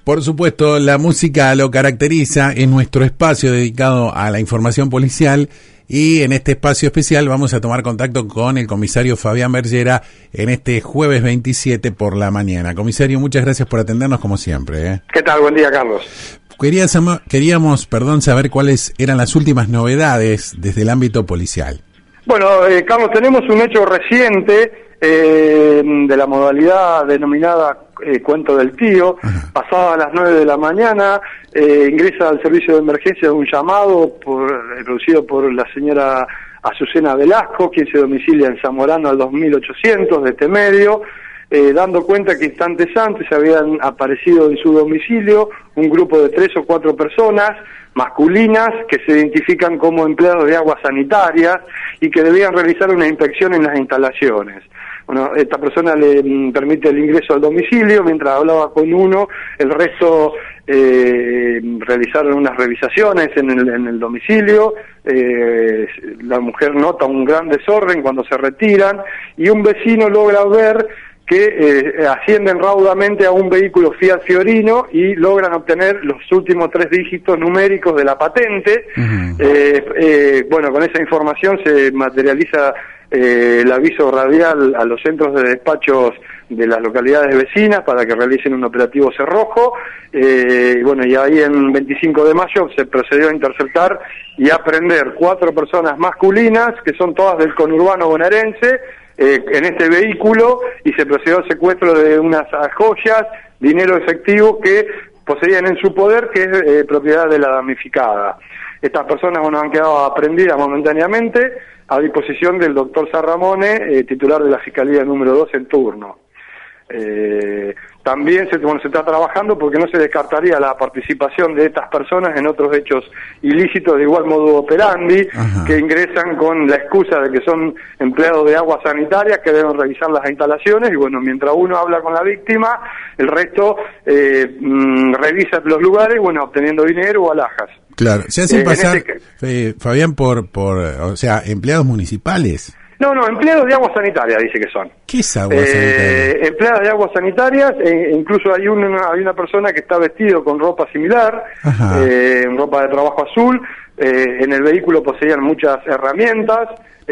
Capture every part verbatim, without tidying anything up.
Por supuesto, la música lo caracteriza, es nuestro espacio dedicado a la información policial y en este espacio especial vamos a tomar contacto con el comisario Fabián Bergera en este jueves veintisiete por la mañana. Comisario, muchas gracias por atendernos como siempre. ¿eh? ¿Qué tal? Buen día, Carlos. Querías, queríamos, perdón, saber cuáles eran las últimas novedades desde el ámbito policial. Bueno, eh, Carlos, tenemos un hecho reciente eh, de la modalidad denominada eh, Cuento del Tío. Ajá. Pasada a las nueve de la mañana, eh, ingresa al servicio de emergencia un llamado por, eh, producido por la señora Azucena Velasco, quien se domicilia en Zamorano al dos mil ochocientos de este medio, eh, dando cuenta que instantes antes habían aparecido en su domicilio un grupo de tres o cuatro personas masculinas que se identifican como empleados de aguas sanitarias y que debían realizar una inspección en las instalaciones. Bueno, esta persona le mm, permite el ingreso al domicilio, mientras hablaba con uno, el resto eh, realizaron unas revisaciones en el, en el domicilio, eh, la mujer nota un gran desorden cuando se retiran y un vecino logra ver que eh, ascienden raudamente a un vehículo Fiat Fiorino y logran obtener los últimos tres dígitos numéricos de la patente. Uh-huh. eh, eh, bueno, con esa información se materializa eh, el aviso radial a los centros de despachos de las localidades vecinas para que realicen un operativo cerrojo. Eh, bueno, y ahí en veinticinco de mayo se procedió a interceptar y a prender cuatro personas masculinas, que son todas del conurbano bonaerense, Eh, en este vehículo, y se procedió al secuestro de unas joyas, dinero efectivo que poseían en su poder, que es eh, propiedad de la damnificada. Estas personas, bueno, han quedado aprehendidas momentáneamente a disposición del doctor Sarramone, eh, titular de la Fiscalía número dos en turno. Eh, también se, bueno, se está trabajando porque no se descartaría la participación de estas personas en otros hechos ilícitos de igual modo operandi. Ajá. Que ingresan con la excusa de que son empleados de aguas sanitarias que deben revisar las instalaciones y bueno, mientras uno habla con la víctima, el resto eh, mmm, revisa los lugares, bueno, obteniendo dinero o alhajas. Claro, se hacen eh, pasar, este... eh, Fabián, por, por, o sea, empleados municipales. No, no, empleados de aguas sanitarias dice que son. ¿Qué es aguas eh, sanitarias? Empleados de aguas sanitarias, e incluso hay una, hay una persona que está vestido con ropa similar, eh, ropa de trabajo azul, eh, en el vehículo poseían muchas herramientas,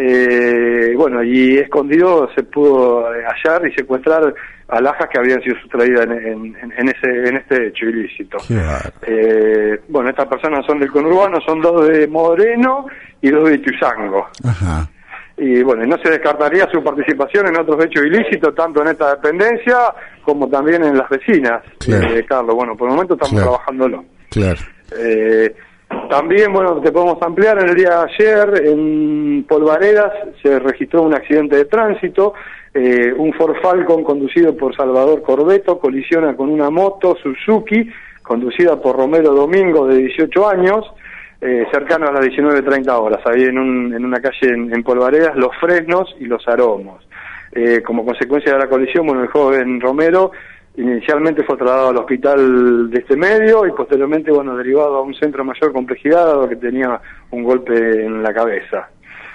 eh, bueno, y escondido se pudo hallar y secuestrar alhajas que habían sido sustraídas en, en, en, ese, en este hecho ilícito. Eh, bueno, estas personas son del conurbano, son dos de Moreno y dos de Ituzaingó. Ajá. Y bueno, no se descartaría su participación en otros hechos ilícitos, tanto en esta dependencia como también en las vecinas. Claro. Eh, Carlos, bueno, por el momento estamos claro. trabajándolo. Claro. Eh, también, bueno, te podemos ampliar, en el día de ayer en Polvaredas se registró un accidente de tránsito, eh, un Ford Falcon conducido por Salvador Corbeto colisiona con una moto Suzuki conducida por Romero Domingo de dieciocho años, Eh, cercano a las diecinueve treinta horas, ahí en, un, en una calle en, en Polvaredas, Los Fresnos y Los Aromos. Eh, como consecuencia de la colisión, bueno, el joven Romero inicialmente fue trasladado al hospital de este medio y posteriormente, bueno, derivado a un centro de mayor complejidad, dado que tenía un golpe en la cabeza.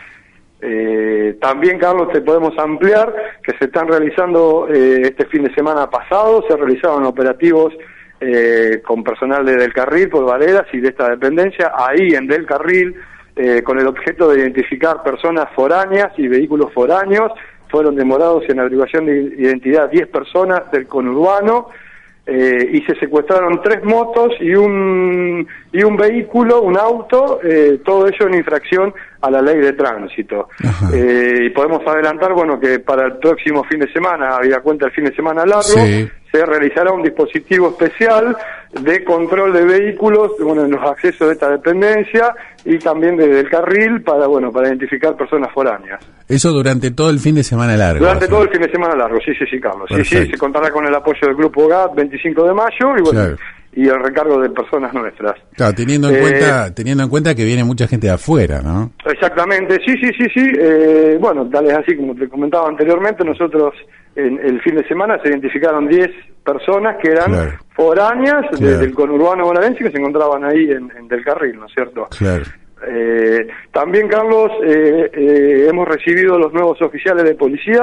Eh, también, Carlos, te podemos ampliar que se están realizando eh, este fin de semana pasado, se realizaron operativos Eh, con personal de Del Carril, Polvaredas y de esta dependencia, ahí en Del Carril, eh, con el objeto de identificar personas foráneas y vehículos foráneos. Fueron demorados en averiguación de identidad diez personas del conurbano, eh, y se secuestraron tres motos y un y un vehículo, un auto, eh, todo ello en infracción a la ley de tránsito. Eh, y podemos adelantar, bueno, que para el próximo fin de semana, habida cuenta el fin de semana largo, sí, se realizará un dispositivo especial de control de vehículos, bueno, en los accesos de esta dependencia y también desde el carril para, bueno, para identificar personas foráneas. Eso durante todo el fin de semana largo. Durante todo el fin de semana largo, sí, sí, sí, Carlos. Perfecto. Sí, sí, se contará con el apoyo del Grupo G A T veinticinco de mayo y bueno, claro, y el recargo de personas nuestras. Claro, teniendo en eh, cuenta teniendo en cuenta que viene mucha gente de afuera, ¿no? Exactamente, sí, sí, sí, sí. Eh, bueno, tal es así como te comentaba anteriormente, nosotros en el fin de semana se identificaron diez personas que eran claro. foráneas claro. de, del conurbano bonaerense que se encontraban ahí en, en Del Carril, ¿no es cierto? Claro. Eh, también, Carlos, eh, eh, hemos recibido los nuevos oficiales de policía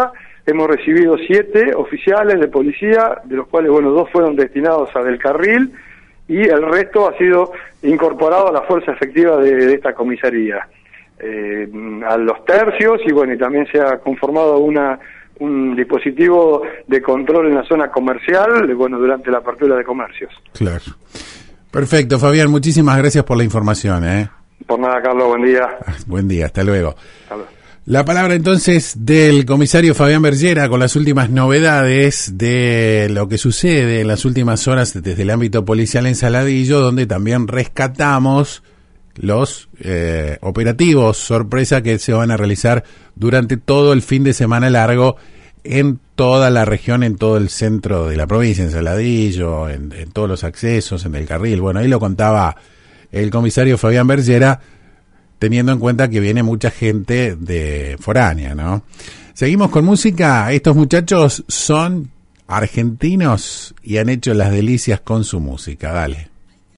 hemos recibido siete oficiales de policía, de los cuales, bueno, dos fueron destinados a Del Carril y el resto ha sido incorporado a la fuerza efectiva de, de esta comisaría. Eh, a los tercios, y bueno, y también se ha conformado una un dispositivo de control en la zona comercial, bueno, durante la apertura de comercios. Claro. Perfecto, Fabián, muchísimas gracias por la información, ¿eh? Por nada, Carlos, buen día. Buen día, hasta luego. Hasta luego. La palabra entonces del comisario Fabián Bergera con las últimas novedades de lo que sucede en las últimas horas desde el ámbito policial en Saladillo, donde también rescatamos los eh, operativos sorpresa que se van a realizar durante todo el fin de semana largo en toda la región, en todo el centro de la provincia, en Saladillo, en, en todos los accesos, en el Carril. Bueno, ahí lo contaba el comisario Fabián Bergera, teniendo en cuenta que viene mucha gente de foránea, ¿no? Seguimos con música. Estos muchachos son argentinos y han hecho las delicias con su música. Dale.